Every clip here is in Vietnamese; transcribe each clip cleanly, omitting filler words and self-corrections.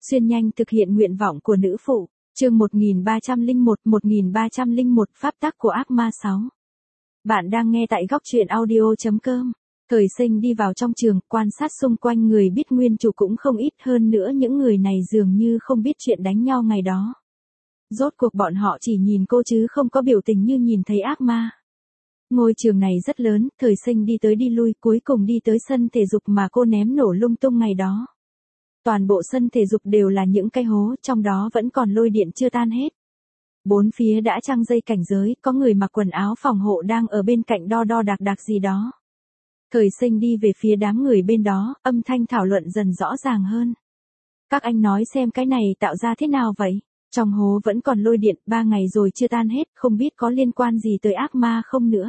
Xuyên nhanh thực hiện nguyện vọng của nữ phụ. Chương 1301 Pháp tắc của ác ma 6. Bạn đang nghe tại góc truyện audio.com. Thời Sinh đi vào trong trường, quan sát xung quanh, người biết nguyên chủ cũng không ít, hơn nữa những người này dường như không biết chuyện đánh nhau ngày đó. Rốt cuộc bọn họ chỉ nhìn cô chứ không có biểu tình như nhìn thấy ác ma. Ngôi trường này rất lớn, Thời Sinh đi tới đi lui, cuối cùng đi tới sân thể dục mà cô ném nổ lung tung ngày đó. Toàn bộ sân thể dục đều là những cái hố, trong đó vẫn còn lôi điện chưa tan hết. Bốn phía đã trăng dây cảnh giới, có người mặc quần áo phòng hộ đang ở bên cạnh đo đạc gì đó. Thời Sinh đi về phía đám người bên đó, âm thanh thảo luận dần rõ ràng hơn. Các anh nói xem cái này tạo ra thế nào vậy? Trong hố vẫn còn lôi điện, 3 ngày rồi chưa tan hết, không biết có liên quan gì tới ác ma không nữa.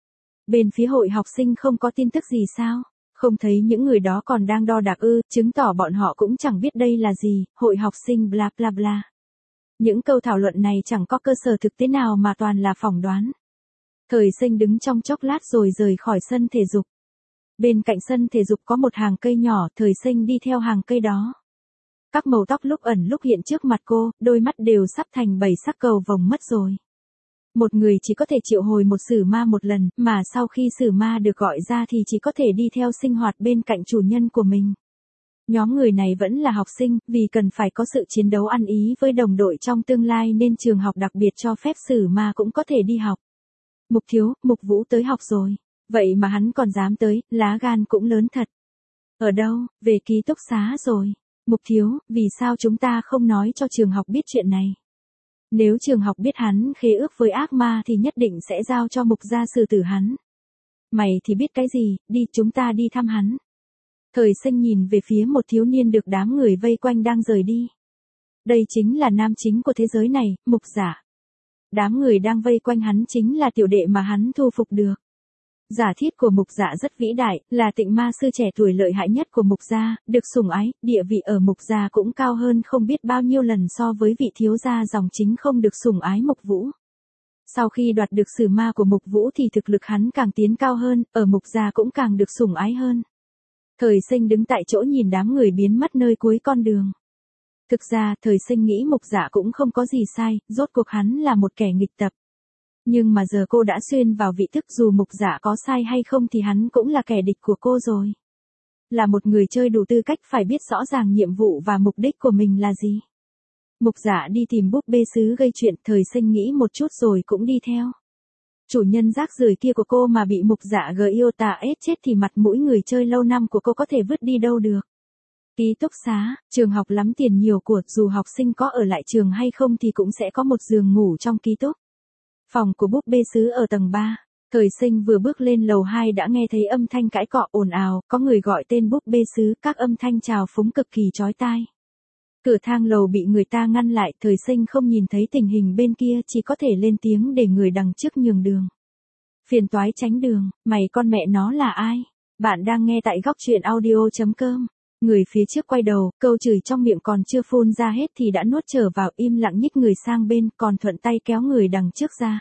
Bên phía hội học sinh không có tin tức gì sao? Không thấy những người đó còn đang đo đạc ư, chứng tỏ bọn họ cũng chẳng biết đây là gì, hội học sinh bla bla bla. Những câu thảo luận này chẳng có cơ sở thực tế nào mà toàn là phỏng đoán. Thời Sinh đứng trong chốc lát rồi rời khỏi sân thể dục. Bên cạnh sân thể dục có một hàng cây nhỏ, Thời Sinh đi theo hàng cây đó. Các màu tóc lúc ẩn lúc hiện trước mặt cô, đôi mắt đều sắp thành 7 sắc cầu vồng mất rồi. Một người chỉ có thể triệu hồi một sử ma một lần, mà sau khi sử ma được gọi ra thì chỉ có thể đi theo sinh hoạt bên cạnh chủ nhân của mình. Nhóm người này vẫn là học sinh, vì cần phải có sự chiến đấu ăn ý với đồng đội trong tương lai nên trường học đặc biệt cho phép sử ma cũng có thể đi học. Mục Thiếu, Mục Vũ tới học rồi. Vậy mà hắn còn dám tới, lá gan cũng lớn thật. Ở đâu? Về ký túc xá rồi. Mục Thiếu, vì sao chúng ta không nói cho trường học biết chuyện này? Nếu trường học biết hắn khế ước với ác ma thì nhất định sẽ giao cho Mục gia xử tử hắn. Mày thì biết cái gì, đi chúng ta đi thăm hắn. Thời Sinh nhìn về phía một thiếu niên được đám người vây quanh đang rời đi. Đây chính là nam chính của thế giới này, Mục Giả. Đám người đang vây quanh hắn chính là tiểu đệ mà hắn thu phục được. Giả thiết của Mục Dạ rất vĩ đại, là tịnh ma sư trẻ tuổi lợi hại nhất của Mục gia, được sủng ái, địa vị ở Mục gia cũng cao hơn không biết bao nhiêu lần so với vị thiếu gia dòng chính không được sủng ái Mục Vũ. Sau khi đoạt được sử ma của Mục Vũ thì thực lực hắn càng tiến cao hơn, ở Mục gia cũng càng được sủng ái hơn. Thời Sinh đứng tại chỗ nhìn đám người biến mất nơi cuối con đường. Thực ra, Thời Sinh nghĩ Mục Dạ cũng không có gì sai, rốt cuộc hắn là một kẻ nghịch tập. Nhưng mà giờ cô đã xuyên vào vị thức, dù Mục Dạ có sai hay không thì hắn cũng là kẻ địch của cô rồi. Là một người chơi đủ tư cách phải biết rõ ràng nhiệm vụ và mục đích của mình là gì. Mục Dạ đi tìm búp bê sứ gây chuyện, Thời Sinh nghĩ một chút rồi cũng đi theo. Chủ nhân rác rưởi kia của cô mà bị Mục Dạ yêu tà ết chết thì mặt mũi người chơi lâu năm của cô có thể vứt đi đâu được. Ký túc xá, trường học lắm tiền nhiều của, dù học sinh có ở lại trường hay không thì cũng sẽ có một giường ngủ trong ký túc. Phòng của búp bê sứ ở tầng 3. Thời Sinh vừa bước lên lầu 2 đã nghe thấy âm thanh cãi cọ ồn ào, có người gọi tên búp bê sứ, các âm thanh chào phúng cực kỳ chói tai. Cửa thang lầu bị người ta ngăn lại, Thời Sinh không nhìn thấy tình hình bên kia, chỉ có thể lên tiếng để người đằng trước nhường đường. Phiền toái tránh đường, mày con mẹ nó là ai? Bạn đang nghe tại góc truyện audio.com. Người phía trước quay đầu, câu chửi trong miệng còn chưa phun ra hết thì đã nuốt trở vào, im lặng nhích người sang bên, còn thuận tay kéo người đằng trước ra.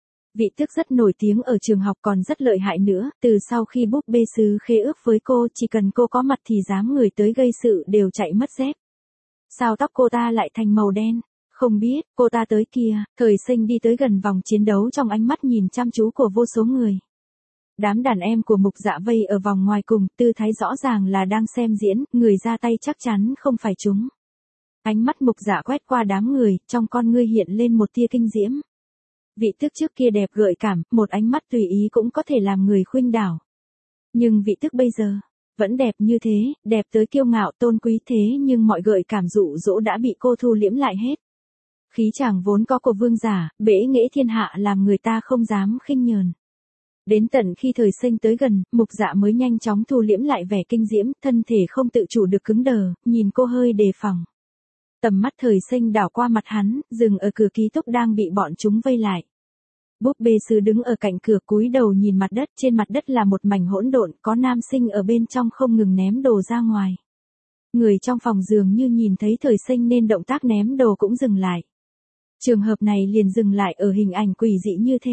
Vị Tước rất nổi tiếng ở trường học còn rất lợi hại nữa, từ sau khi búp bê sứ khế ước với cô, chỉ cần cô có mặt thì dám người tới gây sự đều chạy mất dép. Sao tóc cô ta lại thành màu đen? Không biết, cô ta tới kìa. Thời Sinh đi tới gần vòng chiến đấu trong ánh mắt nhìn chăm chú của vô số người. Đám đàn em của Mục Dạ vây ở vòng ngoài cùng, tư thái rõ ràng là đang xem diễn, người ra tay chắc chắn không phải chúng. Ánh mắt Mục Dạ quét qua đám người, trong con ngươi hiện lên một tia kinh diễm. Vị Tước trước kia đẹp gợi cảm, một ánh mắt tùy ý cũng có thể làm người khuynh đảo. Nhưng vị Tước bây giờ, vẫn đẹp như thế, đẹp tới kiêu ngạo tôn quý thế nhưng mọi gợi cảm dụ dỗ đã bị cô thu liễm lại hết. Khí chàng vốn có của vương giả, bể nghệ thiên hạ làm người ta không dám khinh nhờn. Đến tận khi Thời Sinh tới gần, Mục Dạ mới nhanh chóng thu liễm lại vẻ kinh diễm, thân thể không tự chủ được cứng đờ, nhìn cô hơi đề phòng. Tầm mắt Thời Sinh đảo qua mặt hắn, dừng ở cửa ký túc đang bị bọn chúng vây lại. Búp bê sứ đứng ở cạnh cửa cúi đầu nhìn mặt đất, trên mặt đất là một mảnh hỗn độn, có nam sinh ở bên trong không ngừng ném đồ ra ngoài. Người trong phòng dường như nhìn thấy Thời Sinh nên động tác ném đồ cũng dừng lại. Trường hợp này liền dừng lại ở hình ảnh quỷ dị như thế.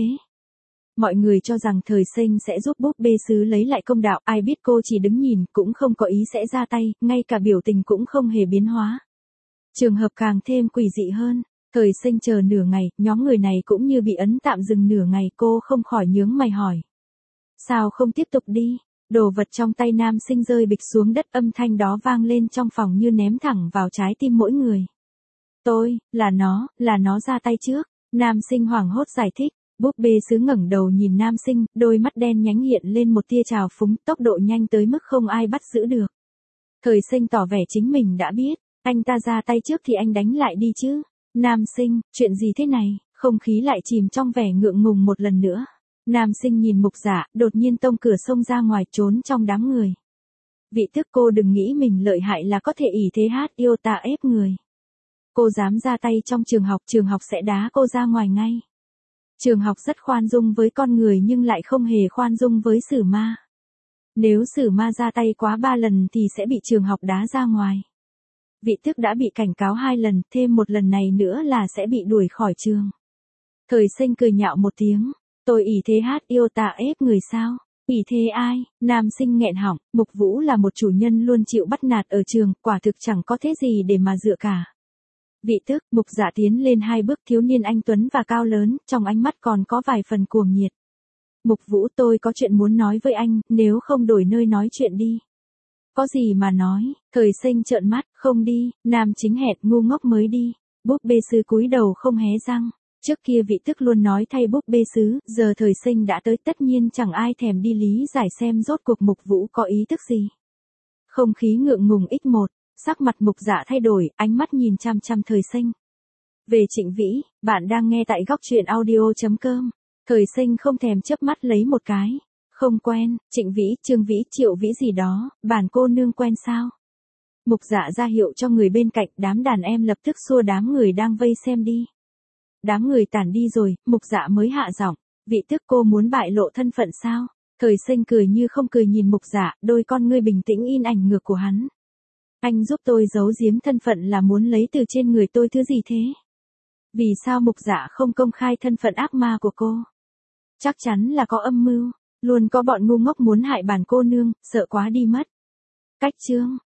Mọi người cho rằng Thời Sinh sẽ giúp búp bê sứ lấy lại công đạo, ai biết cô chỉ đứng nhìn, cũng không có ý sẽ ra tay, ngay cả biểu tình cũng không hề biến hóa. Trường hợp càng thêm quỷ dị hơn. Thời Sinh chờ nửa ngày, nhóm người này cũng như bị ấn tạm dừng nửa ngày, cô không khỏi nhướng mày hỏi. Sao không tiếp tục đi? Đồ vật trong tay Nam Sinh rơi bịch xuống đất, âm thanh đó vang lên trong phòng như ném thẳng vào trái tim mỗi người. Là nó ra tay trước. Nam Sinh hoảng hốt giải thích. Búp bê sứ ngẩng đầu nhìn Nam Sinh, đôi mắt đen nhánh hiện lên một tia trào phúng, tốc độ nhanh tới mức không ai bắt giữ được. Thời Sinh tỏ vẻ chính mình đã biết, anh ta ra tay trước thì anh đánh lại đi chứ. Nam Sinh, chuyện gì thế này? Không khí lại chìm trong vẻ ngượng ngùng một lần nữa. Nam Sinh nhìn Mục Dạ, đột nhiên tông cửa xông ra ngoài trốn trong đám người. Vị Tước, cô đừng nghĩ mình lợi hại là có thể ỷ thế hát yêu ta ép người. Cô dám ra tay trong trường học sẽ đá cô ra ngoài ngay. Trường học rất khoan dung với con người nhưng lại không hề khoan dung với Sử Ma. Nếu Sử Ma ra tay quá 3 lần thì sẽ bị trường học đá ra ngoài. Vị Tước đã bị cảnh cáo 2 lần, thêm một lần này nữa là sẽ bị đuổi khỏi trường. Thời Sinh cười nhạo một tiếng. Tôi ỷ thế hát yêu ta ép người sao? ỷ thế ai? Nam Sinh nghẹn họng. Mục Vũ là một chủ nhân luôn chịu bắt nạt ở trường, quả thực chẳng có thế gì để mà dựa cả. Vị Tước, Mục Dạ tiến lên 2 bước, thiếu niên anh tuấn và cao lớn, trong ánh mắt còn có vài phần cuồng nhiệt. Mục Vũ, tôi có chuyện muốn nói với anh, nếu không đổi nơi nói chuyện đi. Có gì mà nói? Thời Sinh trợn mắt. Không đi. Nam Chính hét, ngu ngốc mới đi. Búp bê sứ cúi đầu không hé răng. Trước kia Vị Tước luôn nói thay búp bê sứ, giờ Thời Sinh đã tới, tất nhiên chẳng ai thèm đi lý giải xem rốt cuộc Mục Vũ có ý thức gì. Không khí ngượng ngùng x1, sắc mặt Mục Dạ thay đổi, ánh mắt nhìn chăm chăm Thời Sinh. Về Trịnh Vĩ, bạn đang nghe tại góc truyện audio.com. Thời Sinh không thèm chớp mắt lấy một cái. Không quen. Trịnh Vĩ, Trương Vĩ, Triệu Vĩ gì đó, bản cô nương quen sao? Mục Dạ ra hiệu cho người bên cạnh, đám đàn em lập tức xua đám người đang vây xem đi. Đám người tản đi rồi, Mục Dạ mới hạ giọng. Vị Tước, cô muốn bại lộ thân phận sao? Thời Sinh cười như không cười nhìn Mục Dạ, đôi con ngươi bình tĩnh in ảnh ngược của hắn. Anh giúp tôi giấu giếm thân phận là muốn lấy từ trên người tôi thứ gì thế? Vì sao Mục Dạ không công khai thân phận ác ma của cô? Chắc chắn là có âm mưu, luôn có bọn ngu ngốc muốn hại bản cô nương, sợ quá đi mất. Cách chương